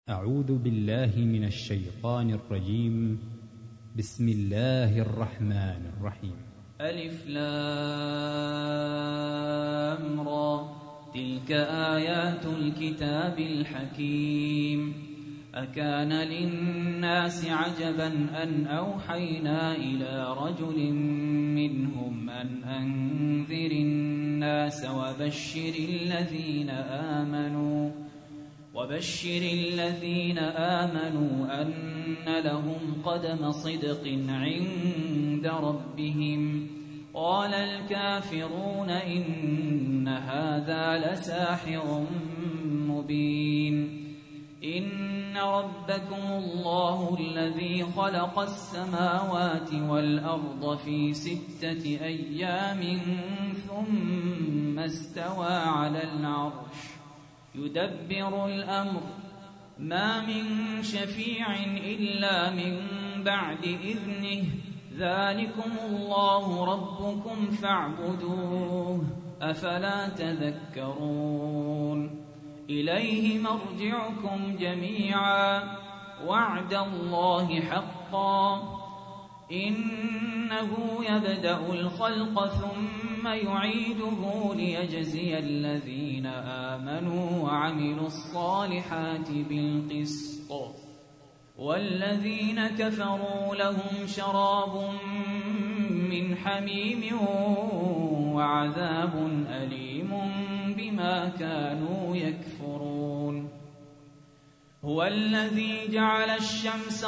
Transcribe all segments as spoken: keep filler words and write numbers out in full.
أعوذ بالله من الشيطان الرجيم. بسم الله الرحمن الرحيم. ألف لام را، تلك آيات الكتاب الحكيم. أكان للناس عجبا أن أوحينا إلى رجل منهم أن أنذر الناس وبشر الذين آمنوا وبشر الذين آمنوا أن لهم قدم صدق عند ربهم. قال الكافرون إن هذا لساحر مبين. إن ربكم الله الذي خلق السماوات والأرض في ستة أيام ثم استوى على العرش يدبر الأمر، ما من شفيع إلا من بعد إذنه، ذلكم الله ربكم فاعبدوه، أفلا تذكرون. إليه مرجعكم جميعا، وعد الله حقا، إنه يبدأ الخلق ثم يعيده ليجزي الذين آمنوا وعملوا الصالحات بالقسط، والذين كفروا لهم شراب من حميم وعذاب أليم بما كانوا يكفرون. هو الذي جعل الشمس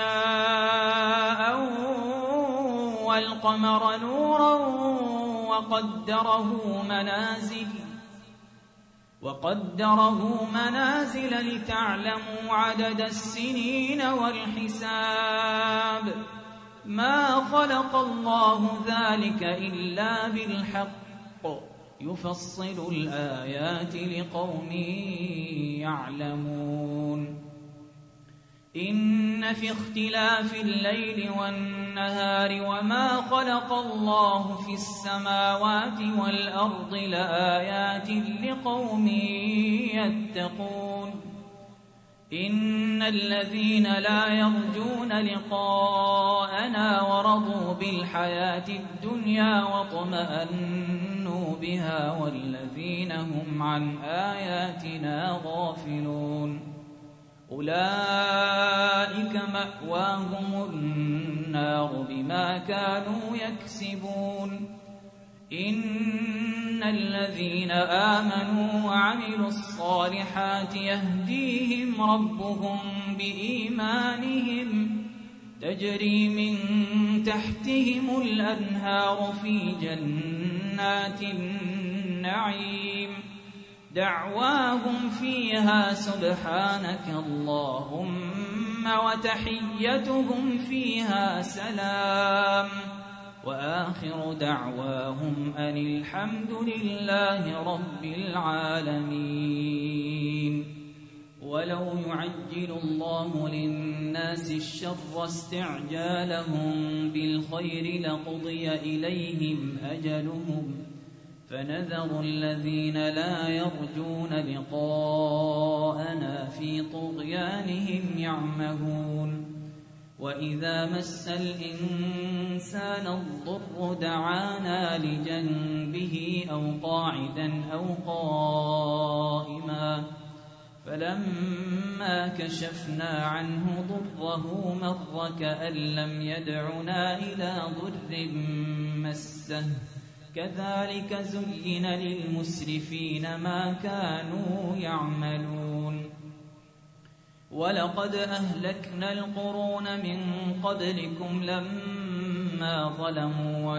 ضياء والقمر نورا وقدره منازل وقدره منازل لتعلموا عدد السنين والحساب، ما خلق الله ذلك إلا بالحق، يفصل الآيات لقوم يعلمون. إن في اختلاف الليل والنهار وما خلق الله في السماوات والأرض لآيات لقوم يتقون. إن الذين لا يرجون لقاءنا ورضوا بالحياة الدنيا واطمأنوا بها والذين هم عن آياتنا غافلون، أولئك مأواهم النار بما كانوا يكسبون. إن الذين آمنوا وعملوا الصالحات يهديهم ربهم بإيمانهم، تجري من تحتهم الأنهار في جنات النعيم، دعواهم فيها سبحانك اللهم وتحيتهم فيها سلام، وآخر دعواهم أن الحمد لله رب العالمين. ولو يعجل الله للناس الشر استعجالهم بالخير لقضي إليهم أجلهم، فنذر الذين لا يرجون لقاءنا في طغيانهم يعمهون. وإذا مس الإنسان الضر دعانا لجنبه أو قاعدا أو قائما، فلما كشفنا عنه ضره مر كأن لم يدعنا إلى ضر مسه، كذلك زين للمسرفين ما كانوا يعملون. ولقد أهلكنا القرون من قبلكم لما ظلموا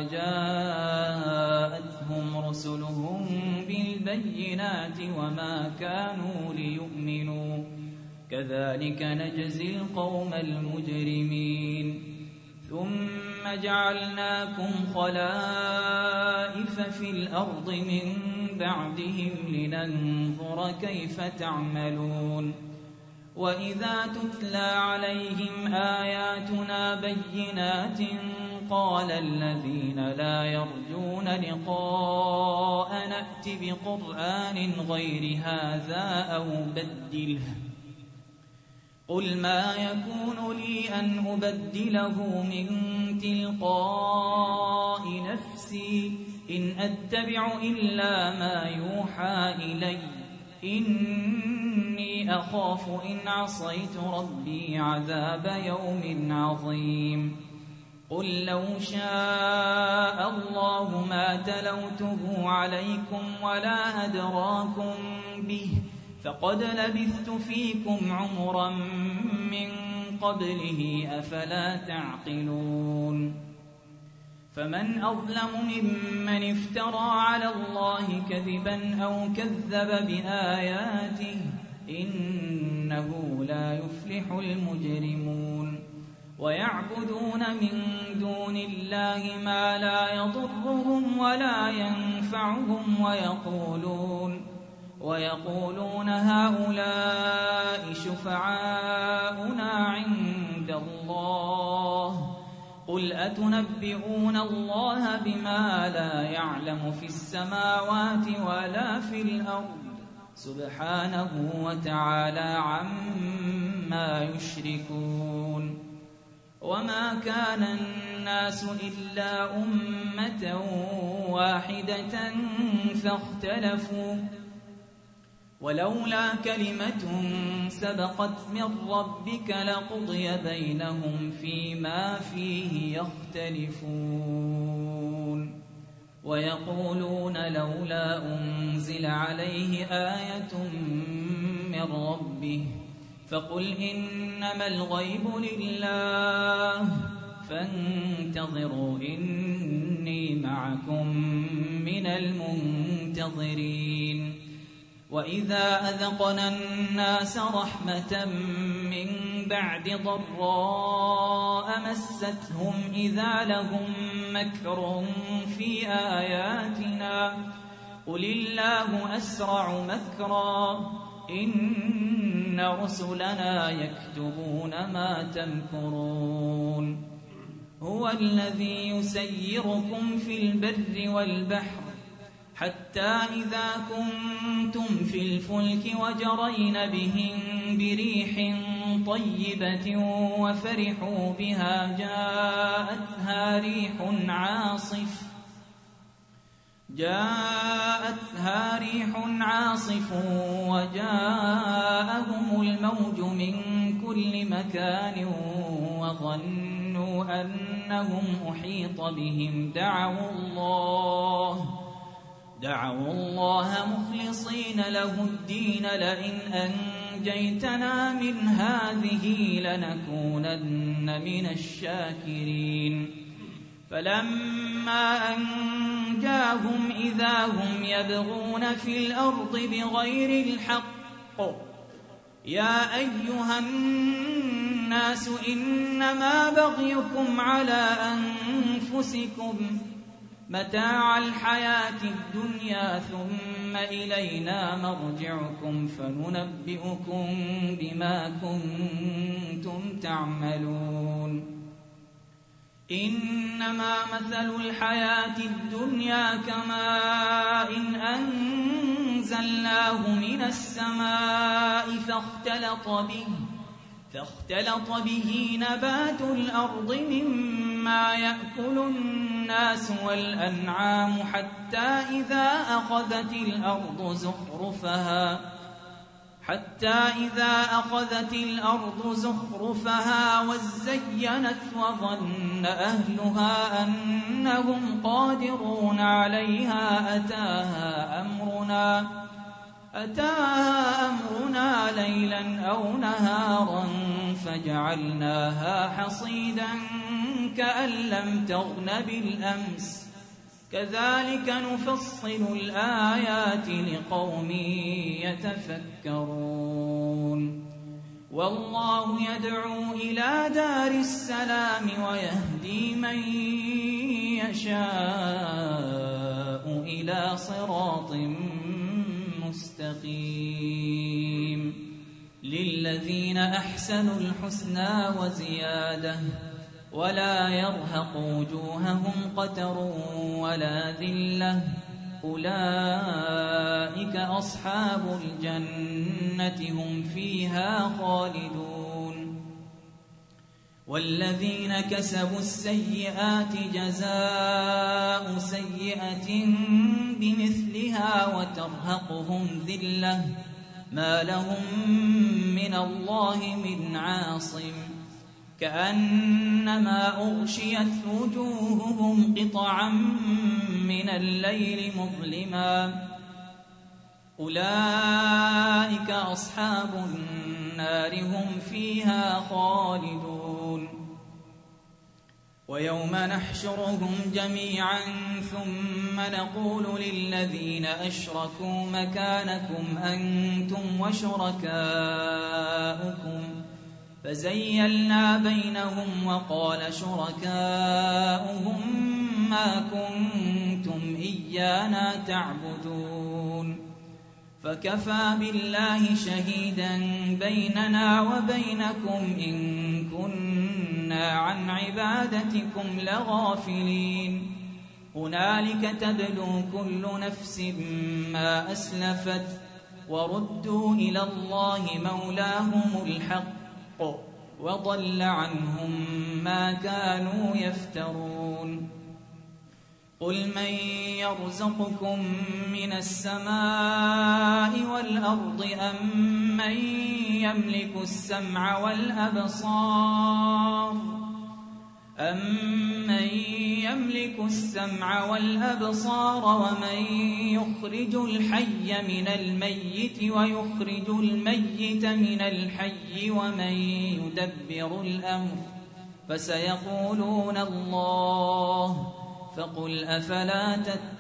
وجاءتهم رسلهم بالبينات وما كانوا ليؤمنوا، كذلك نجزي القوم المجرمين. ثم جعلناكم خلائف في الأرض من بعدهم لننظر كيف تعملون. وإذا تتلى عليهم آياتنا بينات قال الذين لا يرجون لقاء نأت بقرآن غير هذا أو بدله قل ما يكون لي أن أبدله من تلقاء نفسي إن أتبع إلا ما يوحى إلي إني أخاف إن عصيت ربي عذاب يوم عظيم قل لو شاء الله ما تلوته عليكم ولا أدراكم به فقد لبثت فيكم عمرا من قبله أفلا تعقلون فمن أظلم ممن افترى على الله كذبا أو كذب بآياته إنه لا يفلح المجرمون ويعبدون من دون الله ما لا يضرهم ولا ينفعهم ويقولون ويقولون هؤلاء شفعاؤنا عند الله قل أتنبئون الله بما لا يعلم في السماوات ولا في الأرض سبحانه وتعالى عما يشركون وما كان الناس إلا أمة واحدة فاختلفوا ولولا كلمة سبقت من ربك لقضي بينهم فيما فيه يختلفون ويقولون لولا أنزل عليه آية من ربه فقل إنما الغيب لله فانتظروا إني معكم من المنتظرين وإذا أذقنا الناس رحمة من بعد ضراء مستهم إذا لهم مكر في آياتنا قل الله أسرع مكرا إن رسلنا يكتبون ما تمكرون هو الذي يسيركم في البر والبحر حتى إذا كنتم في الفلك وجرين بهم بريح طيبة وفرحوا بها جاءتها ريح عاصف جاءتها ريح عاصف وجاءهم الموج من كل مكان وظنوا أنهم أحيط بهم دعوا الله دعوا الله مخلصين له الدين لئن أنجيتنا من هذه لنكونن من الشاكرين فلما أنجاهم إذا هم يبغون في الأرض بغير الحق يا أيها الناس إنما بغيكم على أنفسكم متاع الحياة الدنيا ثم إلينا مرجعكم فننبئكم بما كنتم تعملون إنما مثل الحياة الدنيا كماء إن أنزلناه من السماء فاختلط به فاختلط به نبات الأرض مما يأكل الناس والأنعام حتى إذا أخذت الأرض زخرفها حتى إذا أخذت الأرض زخرفها وزينت وظن أهلها أنهم قادرون عليها أتاها أمرنا أتاها أمرنا ليلا أو نهارا فجعلناها حصيدا كأن لم تغن بالأمس كذلك نفصل الآيات لقوم يتفكرون والله يدعو إلى دار السلام ويهدي من يشاء إلى صراط مستقيم للذين أحسنوا الحسنى وزيادة ولا يرهق وجوههم قتر ولا ذلة أولئك أصحاب الجنة هم فيها خالدون والذين كسبوا السيئات جزاء سيئة بمثلها وترهقهم ذلة ما لهم من الله من عاصم كأنما أغشيت وجوههم قطعا من الليل مظلما أولئك أصحاب النار هم فيها خالدون ويوم نحشرهم جميعا ثم نقول للذين أشركوا مكانكم أنتم وشركاؤكم فزيلنا بينهم وقال شركاؤهم ما كنتم إيانا تعبدون فكفى بالله شهيدا بيننا وبينكم إن كنا عن عبادتكم لغافلين هنالك تبلو كل نفس ما أسلفت وردوا إلى الله مولاهم الحق وضل عنهم ما كانوا يفترون قل من يرزقكم من السماء والأرض أم من يملك السمع والأبصار أمن يملك السمع والأبصار ومن يخرج الحي من الميت ويخرج الميت من الحي ومن يدبر الأمر فسيقولون الله فقل أفلا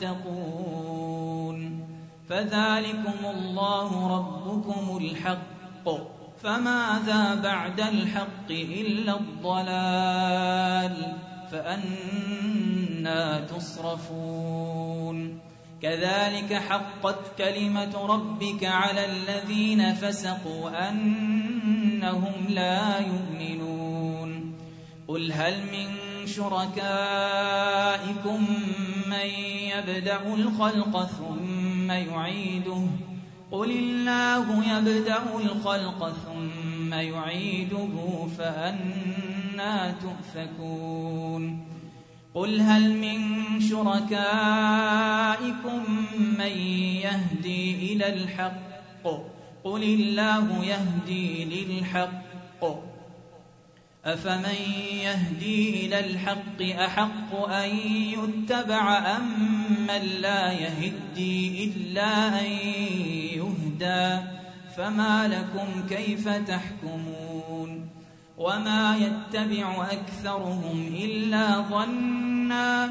تتقون فذلكم الله ربكم الحق فماذا بعد الحق إلا الضلال فأنى تصرفون كذلك حقت كلمة ربك على الذين فسقوا أنهم لا يؤمنون قل هل من شركائكم من يبدأ الخلق ثم يعيده قل الله يبدأ الخلق ثم يعيده فأنى تؤفكون قل هل من شركائكم من يهدي إلى الحق قل الله يهدي للحق أفمن يهدي إلى الحق أحق أن يتبع أم من لا يهدي إلا أن يهدى فما لكم كيف تحكمون وما يتبع أكثرهم إلا ظنا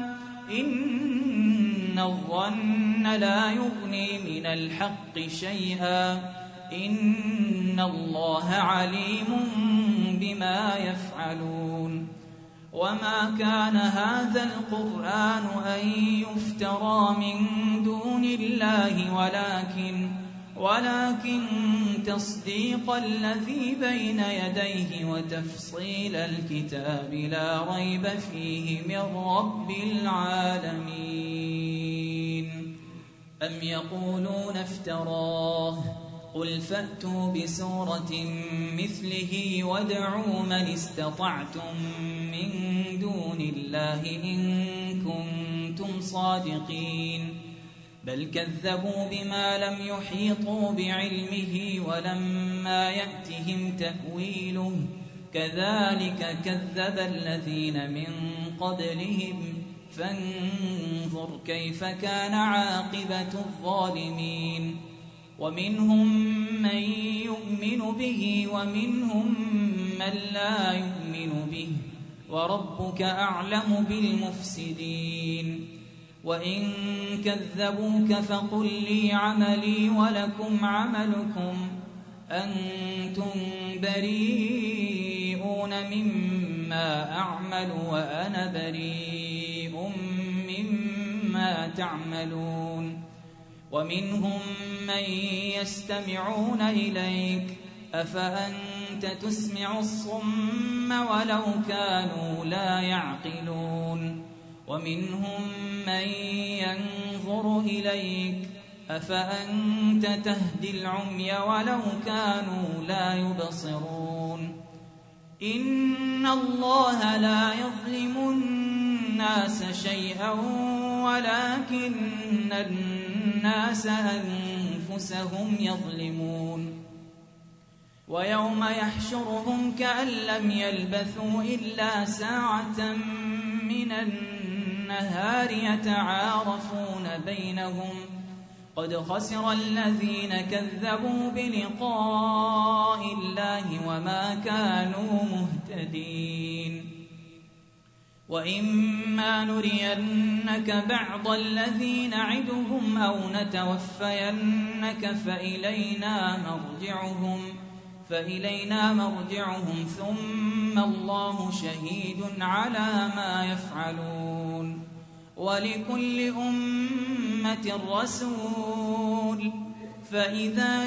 إن الظن لا يغني من الحق شيئا إن الله عليم بما يفعلون وما كان هذا القرآن أن يفترى من دون الله ولكن ولكن تصديق الذي بين يديه وتفصيل الكتاب لا ريب فيه من رب العالمين أم يقولون افتراه قل فأتوا بسورة مثله وادعوا من استطعتم من دون الله إن كنتم صادقين بل كذبوا بما لم يحيطوا بعلمه ولما يأتهم تأويله كذلك كذب الذين من قبلهم فانظر كيف كان عاقبة الظالمين ومنهم من يؤمن به ومنهم من لا يؤمن به وربك أعلم بالمفسدين وإن كذبوك فقل لي عملي ولكم عملكم أنتم بريئون مما أعمل وأنا بريء مما تعملون ومنهم من يستمعون إليك أفأنت تسمع الصم ولو كانوا لا يعقلون ومنهم من ينظر إليك أفأنت تهدي العمي ولو كانوا لا يبصرون إن إن الله لا يظلم الناس شيئا ولكن الناس أنفسهم يظلمون ويوم يحشرهم كأن لم يلبثوا إلا ساعة من النهار يتعارفون بينهم قد خسر الذين كذبوا بلقاء الله وما كانوا مهتدين وإما نرينك بعض الذي نعدهم أو نتوفينك فإلينا مرجعهم فإلينا مرجعهم ثم الله شهيد على ما يفعلون ولكل أمة رسول فإذا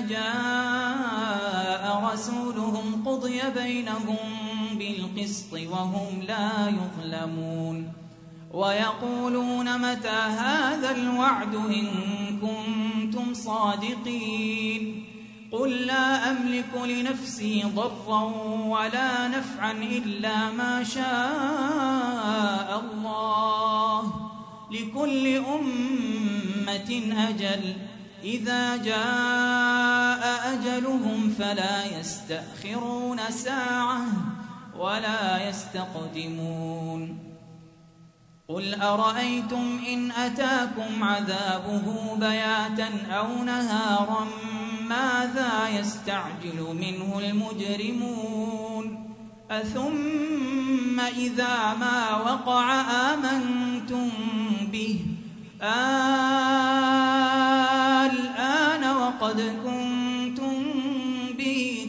جاء رسولهم قضي بينهم بالقسط وهم لا يظلمون ويقولون متى هذا الوعد إن كنتم صادقين قل لا أملك لنفسي ضرا ولا نفعا إلا ما شاء الله لكل أمة أجل إذا جاء أجلهم فلا يستأخرون ساعة ولا يستقدمون قل أرأيتم إن أتاكم عذابه بياتا أو نهارا ماذا يستعجل منه المجرمون أثم إذا ما وقع آمنتم به الآن وقد كنتم به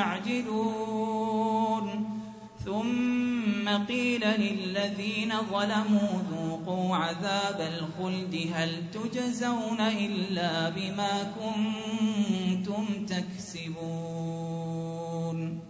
تستعجلون ثم قيل للذين ظلموا ذوقوا عذاب الخلد هل تجزون إلا بما كنتم تكسبون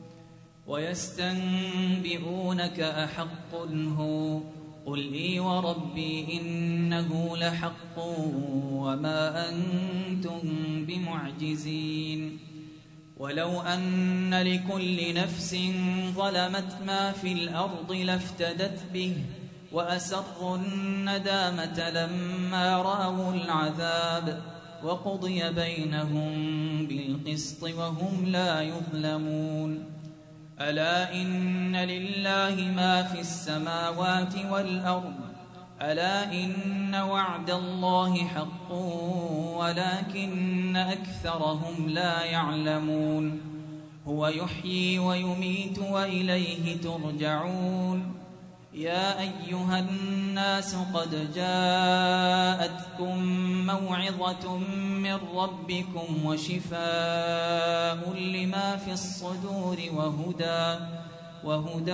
ويستنبئونك أحق هو قل إي وربي إنه لحق وما أنتم بمعجزين ولو أن لكل نفس ظلمت ما في الأرض لافتدت به وأسروا الندامة لما رأوا العذاب وقضي بينهم بالقسط وهم لا يظلمون ألا إن لله ما في السماوات والأرض ألا إن وعد الله حق ولكن أكثرهم لا يعلمون هو يحيي ويميت وإليه ترجعون يا أيها الناس قد جاءتكم موعظة من ربكم وشفاء لما في الصدور وهدى وهدى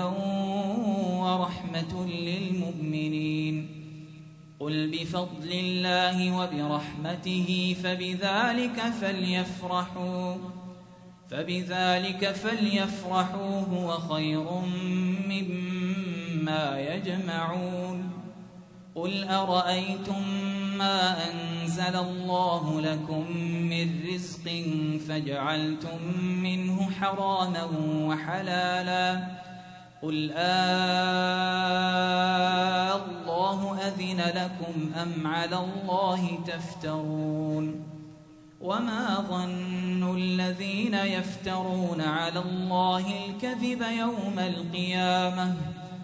ورحمة للمؤمنين قل بفضل الله وبرحمته فبذلك فليفرحوا فبذلك فليفرحوا هو خير مما يجمعون قل أرأيتم ما أنزل الله لكم من رزق فجعلتم منه حراما وحلالا قل آه الله أذن لكم أم على الله تفترون وما ظن الذين يفترون على الله الكذب يوم القيامة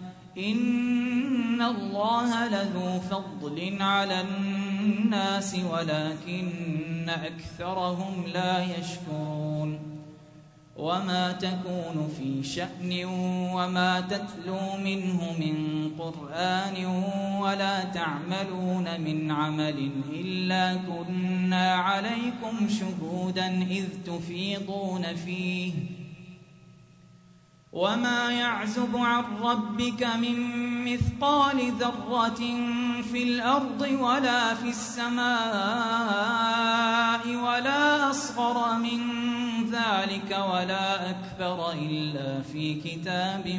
إن الله لذو فضل على الناس ولكن أكثرهم لا يشكرون وما تكون في شأن وما تتلو منه من قرآن ولا تعملون من عمل إلا كنا عليكم شهودا إذ تفيضون فيه وما يعزب عن ربك من مثقال ذرة في الأرض ولا في السماء ولا أصغر من ذلك ولا أكبر إلا في كتاب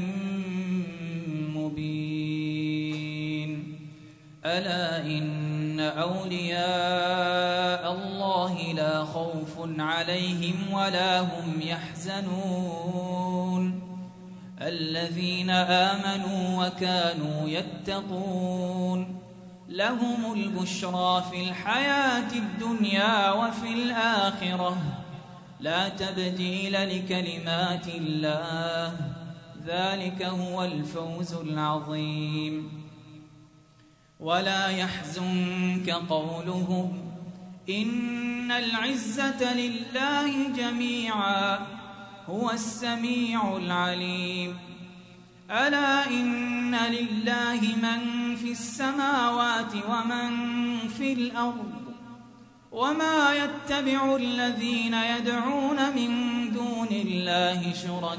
مبين ألا إن أولياء الله لا خوف عليهم ولا هم يحزنون الذين آمنوا وكانوا يتقون لهم البشرى في الحياة الدنيا وفي الآخرة لا تبديل لكلمات الله ذلك هو الفوز العظيم ولا يحزنك قولهم إن العزة لله جميعا هو السميع العليم ألا إن لله من في السماوات ومن في الأرض وما يتبع الذين يدعون من دون الله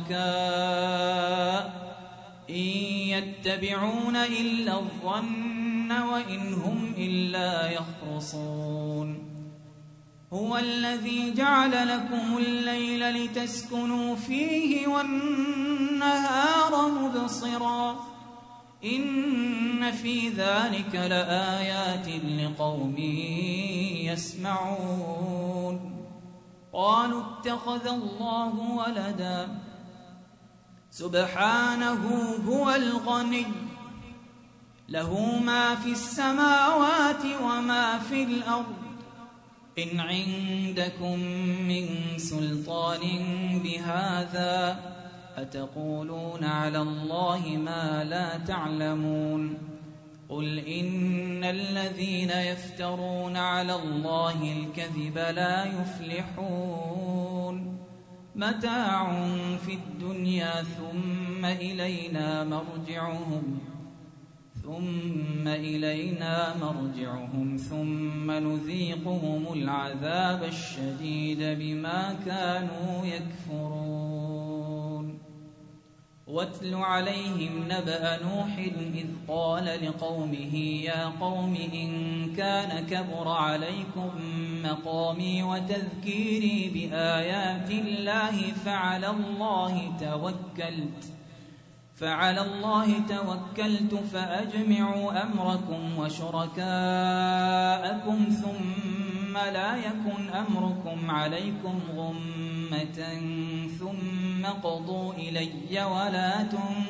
شركاء إن يتبعون إلا الظن وإن هم إلا يخرصون هو الذي جعل لكم الليل لتسكنوا فيه والنهار مبصرا إن في ذلك لآيات لقوم يسمعون قالوا اتخذ الله ولدا سبحانه هو الغني له ما في السماوات وما في الأرض إن عندكم من سلطان بهذا أتقولون على الله ما لا تعلمون قل إن الذين يفترون على الله الكذب لا يفلحون متاع في الدنيا ثم إلينا مرجعهم ثم إلينا مرجعهم ثم نذيقهم العذاب الشديد بما كانوا يكفرون واتل عليهم نبأ نوح إذ قال لقومه يا قوم إن كان كبر عليكم مقامي وتذكيري بآيات الله فعلى الله توكلت فعلى الله توكلت فأجمعوا أمركم وشركاءكم ثم لا يكن أمركم عليكم غمة ثم قضوا إلي ولا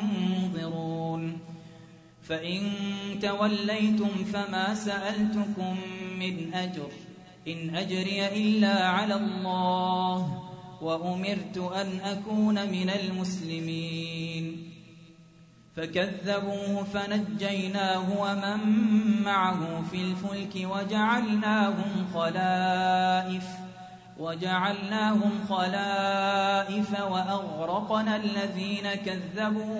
تنظرون فإن توليتم فما سألتكم من أجر إن أجري إلا على الله وأمرت أن أكون من المسلمين فكذبوه فنجيناه ومن معه في الفلك وجعلناهم خلائف وجعلناهم خلائف وأغرقنا الذين كذبوا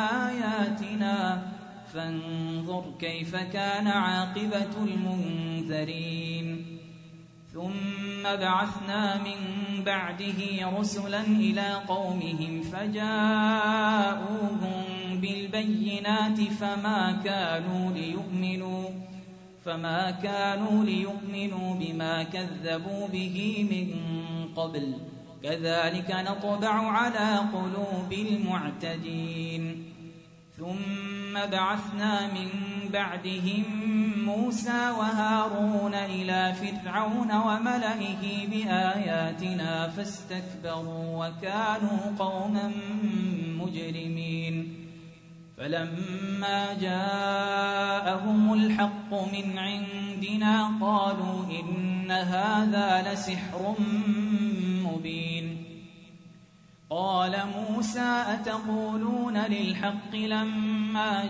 بآياتنا فانظر كيف كان عاقبة المنذرين ثم بعثنا من بعده رسلا إلى قومهم فجاءوهم بالبينات فما كانوا ليؤمنوا فما كانوا ليؤمنوا بما كذبوا به من قبل كذلك نطبع على قلوب المعتدين ثم بعثنا من بعدهم موسى وهارون إلى فرعون وملئه بآياتنا فاستكبروا وكانوا قوما مجرمين فلما جاءهم الحق من عندنا قالوا إن هذا لسحر مبين قال موسى أتقولون للحق لما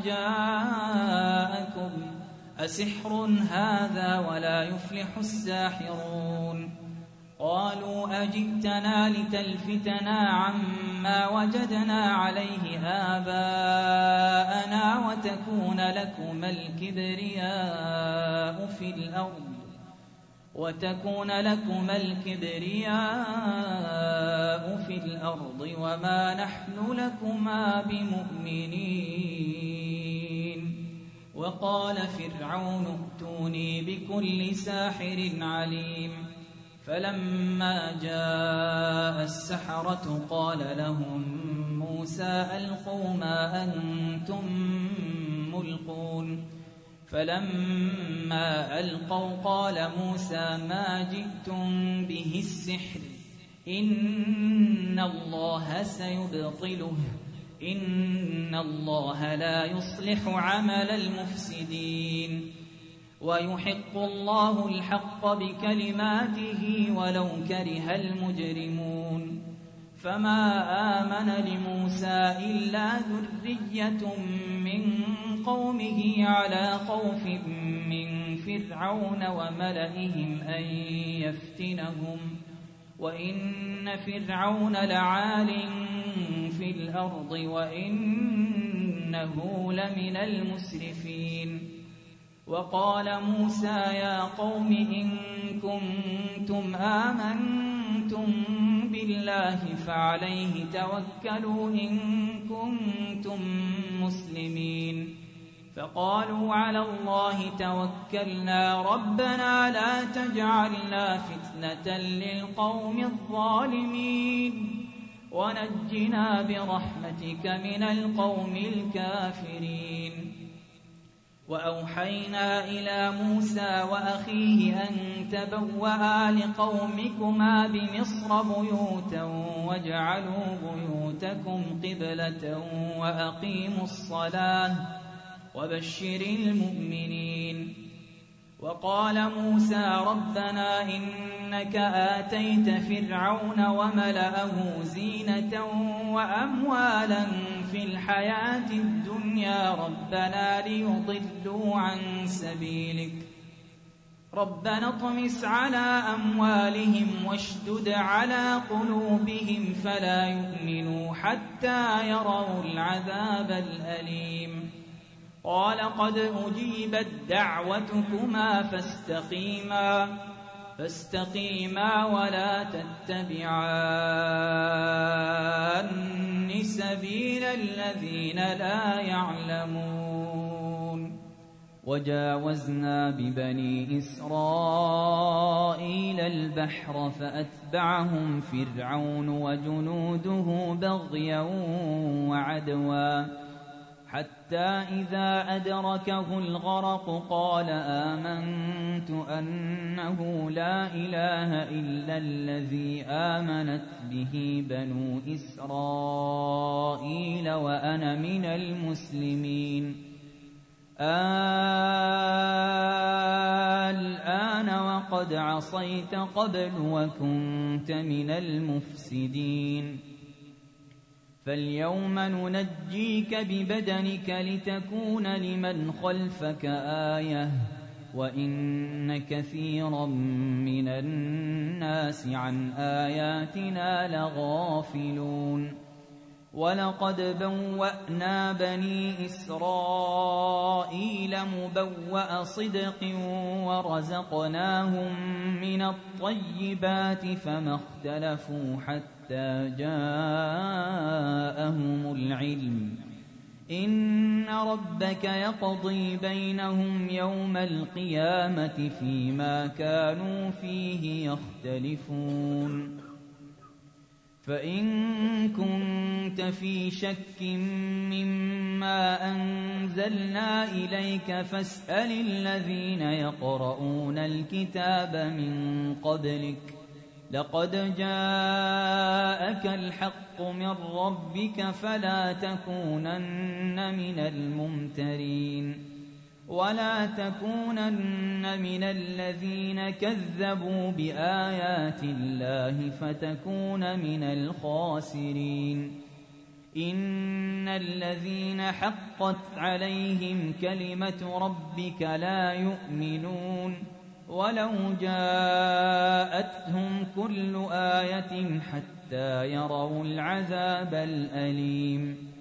جاءكم أسحر هذا ولا يفلح الساحرون قالوا أجئتنا لتلفتنا عما وجدنا عليه آباءنا وتكون لكما الكبرياء في الأرض وتكون لكما الكبرياء في الأرض وما نحن لكما بمؤمنين وقال فرعون ائتوني بكل ساحر عليم فلما جاء السحرة قال لهم موسى ألقوا ما أنتم ملقون فلما ألقوا قال موسى ما جئتم به السحر إن الله سيبطله إن الله لا يصلح عمل المفسدين ويحق الله الحق بكلماته ولو كره المجرمون فما آمن لموسى إلا ذرية من قومه على خوف من فرعون وملئهم أن يفتنهم وإن فرعون لعال في الأرض وإنه لمن المسرفين وقال موسى يا قوم إن كنتم آمنتم بالله فعليه توكلوا إن كنتم مسلمين فقالوا على الله توكلنا ربنا لا تجعلنا فتنة للقوم الظالمين ونجنا برحمتك من القوم الكافرين وأوحينا إلى موسى وأخيه أن تبوأ لقومكما بمصر بيوتا واجعلوا بيوتكم قبلة وأقيموا الصلاة وبشر المؤمنين وقال موسى ربنا إنك آتيت فرعون وملأه زينة وأموالا في الحياة الدنيا ربنا ليضلوا عن سبيلك ربنا اطمس على أموالهم واشدد على قلوبهم فلا يؤمنوا حتى يروا العذاب الأليم قال قد أجيبت دعوتكما فاستقيما فاستقيما ولا تتبعان سبيل الذين لا يعلمون وجاوزنا ببني إسرائيل البحر فأتبعهم فرعون وجنوده بغيا وعدوا حتى إذا أدركه الغرق قال آمنت أنه لا إله إلا الذي آمنت به بنو إسرائيل وأنا من المسلمين الآن وقد عصيت قبل وكنت من المفسدين فاليوم ننجيك ببدنك لتكون لمن خلفك آية وإن كثيرا من الناس عن آياتنا لغافلون ولقد بوأنا بني إسرائيل مبوأ صدق ورزقناهم من الطيبات فما اختلفوا حتى جاءهم العلم إن ربك يقضي بينهم يوم القيامة فيما كانوا فيه يختلفون فإن كنت في شك مما أنزلنا إليك فاسأل الذين يقرؤون الكتاب من قبلك لقد جاءك الحق من ربك فلا تكونن من الممترين ولا تكونن من الذين كذبوا بآيات الله فتكون من الخاسرين إن الذين حقت عليهم كلمة ربك لا يؤمنون ولو جاءتهم كل آية حتى يروا العذاب الأليم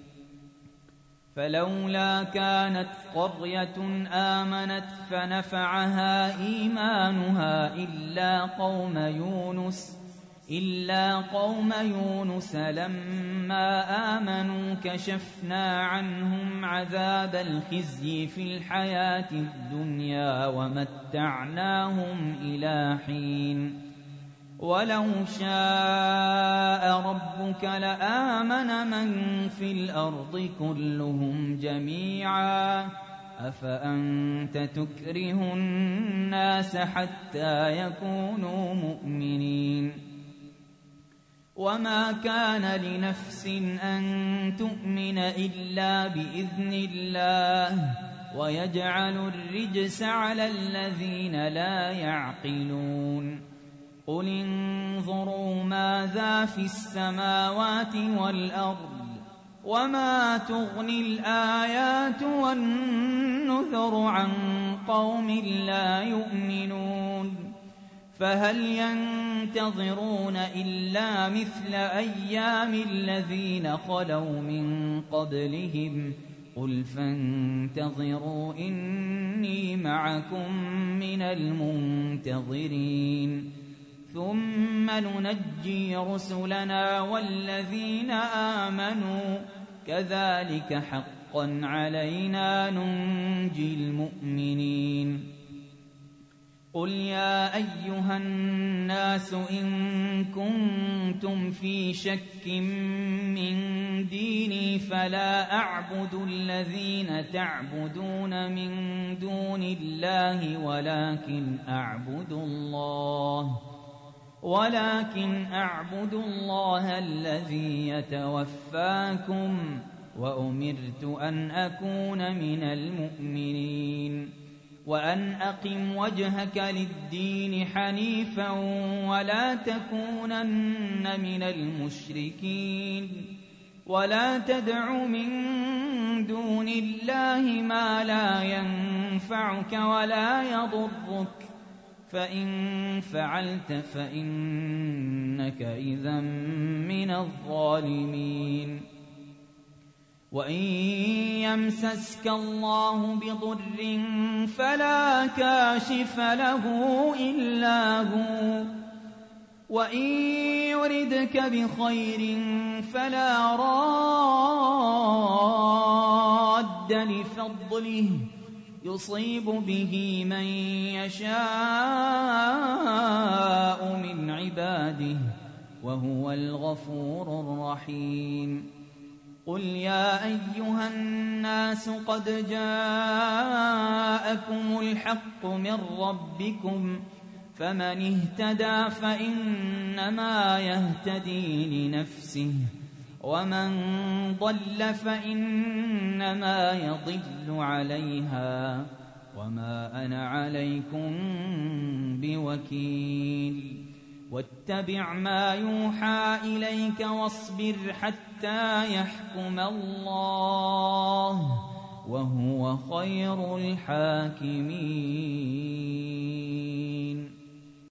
فلولا كانت قرية آمنت فنفعها إيمانها إلا قوم يونس إلا قوم يونس لما آمنوا كشفنا عنهم عذاب الخزي في الحياة الدنيا ومتعناهم إلى حين ولو شاء ربك لآمن من في الأرض كلهم جميعا أفأنت تكره الناس حتى يكونوا مؤمنين وما كان لنفس أن تؤمن إلا بإذن الله ويجعل الرجس على الذين لا يعقلون قل انظروا ماذا في السماوات والأرض وما تغني الآيات والنذر عن قوم لا يؤمنون فهل ينتظرون إلا مثل أيام الذين خلوا من قبلهم قل فانتظروا إني معكم من المنتظرين ثم ننجي رسلنا والذين آمنوا كذلك حقا علينا ننجي المؤمنين قل يا أيها الناس إن كنتم في شك من ديني فلا أعبد الذين تعبدون من دون الله ولكن أعبد الله ولكن أعبد الله الذي يتوفاكم وأمرت أن أكون من المؤمنين وأن أقم وجهك للدين حنيفا ولا تكونن من المشركين ولا تدع من دون الله ما لا ينفعك ولا يضرك فإن فعلت فإنك إذا من الظالمين وإن يمسسك الله بضر فلا كاشف له إلا هو وإن يردك بخير فلا راد لفضله يصيب به من يشاء من عباده وهو الغفور الرحيم قل يا أيها الناس قد جاءكم الحق من ربكم فمن اهتدى فإنما يهتدي لنفسه ومن ضل فإنما يضل عليها وما أنا عليكم بوكيل واتبع ما يوحى إليك واصبر حتى يحكم الله وهو خير الحاكمين